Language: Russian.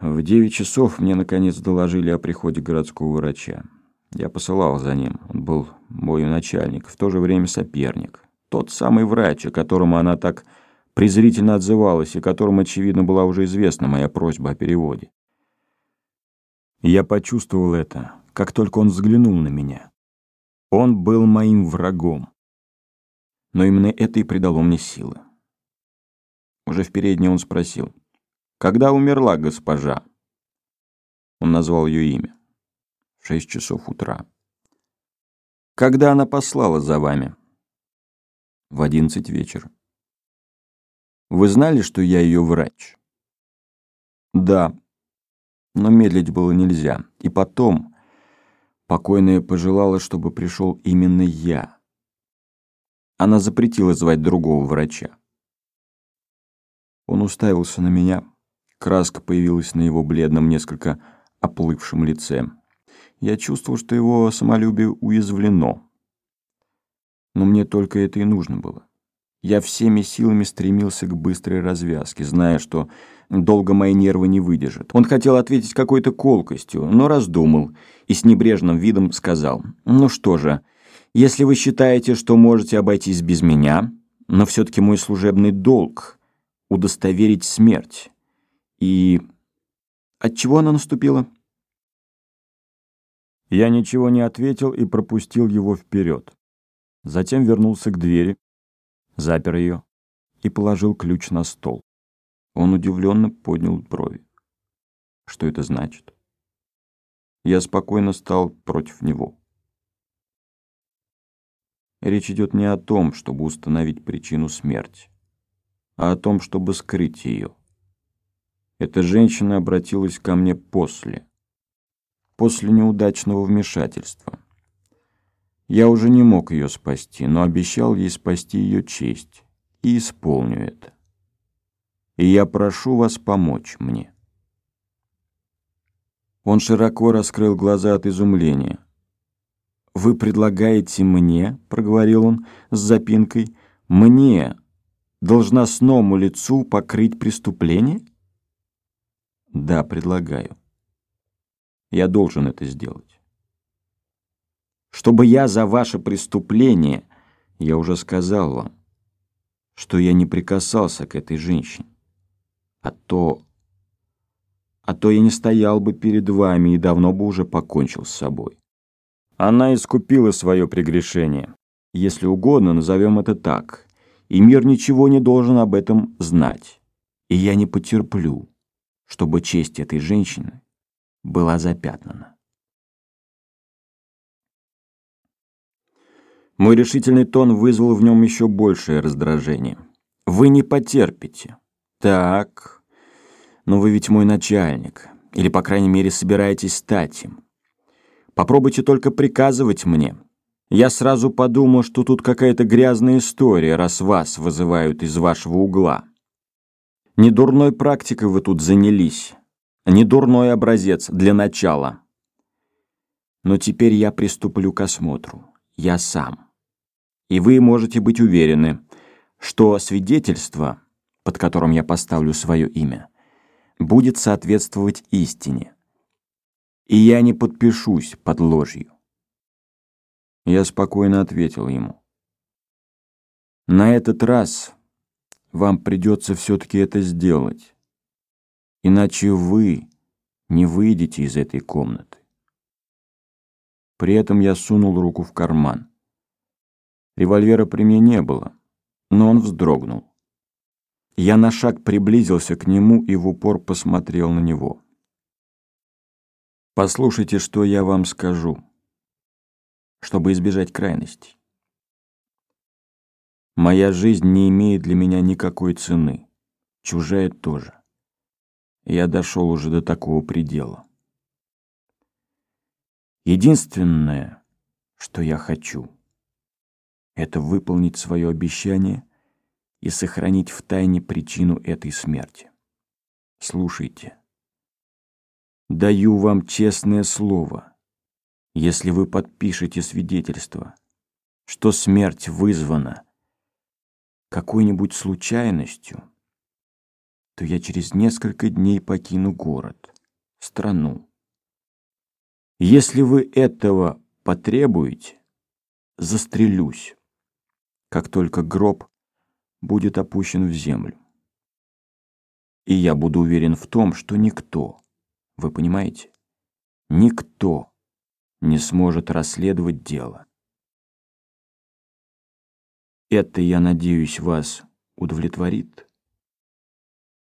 В 9 часов мне наконец доложили о приходе городского врача. Я посылал за ним. Он был мой начальник, в то же время соперник. Тот самый врач, о котором она так презрительно отзывалась и которому, очевидно, была уже известна моя просьба о переводе. Я почувствовал это, как только он взглянул на меня. Он был моим врагом. Но именно это и придало мне силы. Уже в передней он спросил: «Когда умерла госпожа?» Он назвал ее имя. В 6 часов утра. «Когда она послала за вами?» В 11 вечера. «Вы знали, что я ее врач?» «Да, но медлить было нельзя. И потом покойная пожелала, чтобы пришел именно я. Она запретила звать другого врача». Он уставился на меня. Краска появилась на его бледном, несколько оплывшем лице. Я чувствовал, что его самолюбие уязвлено. Но мне только это и нужно было. Я всеми силами стремился к быстрой развязке, зная, что долго мои нервы не выдержат. Он хотел ответить какой-то колкостью, но раздумал и с небрежным видом сказал: «Ну что же, если вы считаете, что можете обойтись без меня, но все-таки мой служебный долг — удостоверить смерть. И от чего она наступила?» Я ничего не ответил и пропустил его вперед. Затем вернулся к двери, запер ее и положил ключ на стол. Он удивленно поднял брови. Что это значит? Я спокойно стал против него. Речь идет не о том, чтобы установить причину смерти, а о том, чтобы скрыть ее. Эта женщина обратилась ко мне после неудачного вмешательства. Я уже не мог ее спасти, но обещал ей спасти ее честь, и исполню это. И я прошу вас помочь мне. Он широко раскрыл глаза от изумления. «Вы предлагаете мне, — проговорил он с запинкой, — мне, должностному лицу, покрыть преступление?» «Да, предлагаю. Я должен это сделать. Чтобы я за ваше преступление, я уже сказал вам, что я не прикасался к этой женщине. А то я не стоял бы перед вами и давно бы уже покончил с собой. Она искупила свое прегрешение, если угодно, назовем это так, и мир ничего не должен об этом знать. И я не потерплю, чтобы честь этой женщины была запятнана». Мой решительный тон вызвал в нем еще большее раздражение. «Вы не потерпите. Так, но вы ведь мой начальник, или, по крайней мере, собираетесь стать им. Попробуйте только приказывать мне. Я сразу подумал, что тут какая-то грязная история, раз вас вызывают из вашего угла. Не дурной практикой вы тут занялись, не дурной образец для начала. Но теперь я приступлю к осмотру. Я сам. И вы можете быть уверены, что свидетельство, под которым я поставлю свое имя, будет соответствовать истине. И я не подпишусь под ложью». Я спокойно ответил ему: «На этот раз вам придется все-таки это сделать, иначе вы не выйдете из этой комнаты». При этом я сунул руку в карман. Револьвера при мне не было, но он вздрогнул. Я на шаг приблизился к нему и в упор посмотрел на него. «Послушайте, что я вам скажу, чтобы избежать крайностей. Моя жизнь не имеет для меня никакой цены, чужая тоже. Я дошел уже до такого предела. Единственное, что я хочу, это выполнить свое обещание и сохранить в тайне причину этой смерти. Слушайте. Даю вам честное слово, если вы подпишете свидетельство, что смерть вызвана какой-нибудь случайностью, то я через несколько дней покину город. страну. Если вы этого потребуете, застрелюсь, как только гроб будет опущен в землю. И я буду уверен в том, что никто, вы понимаете, никто не сможет расследовать дело. Это, я надеюсь, вас удовлетворит?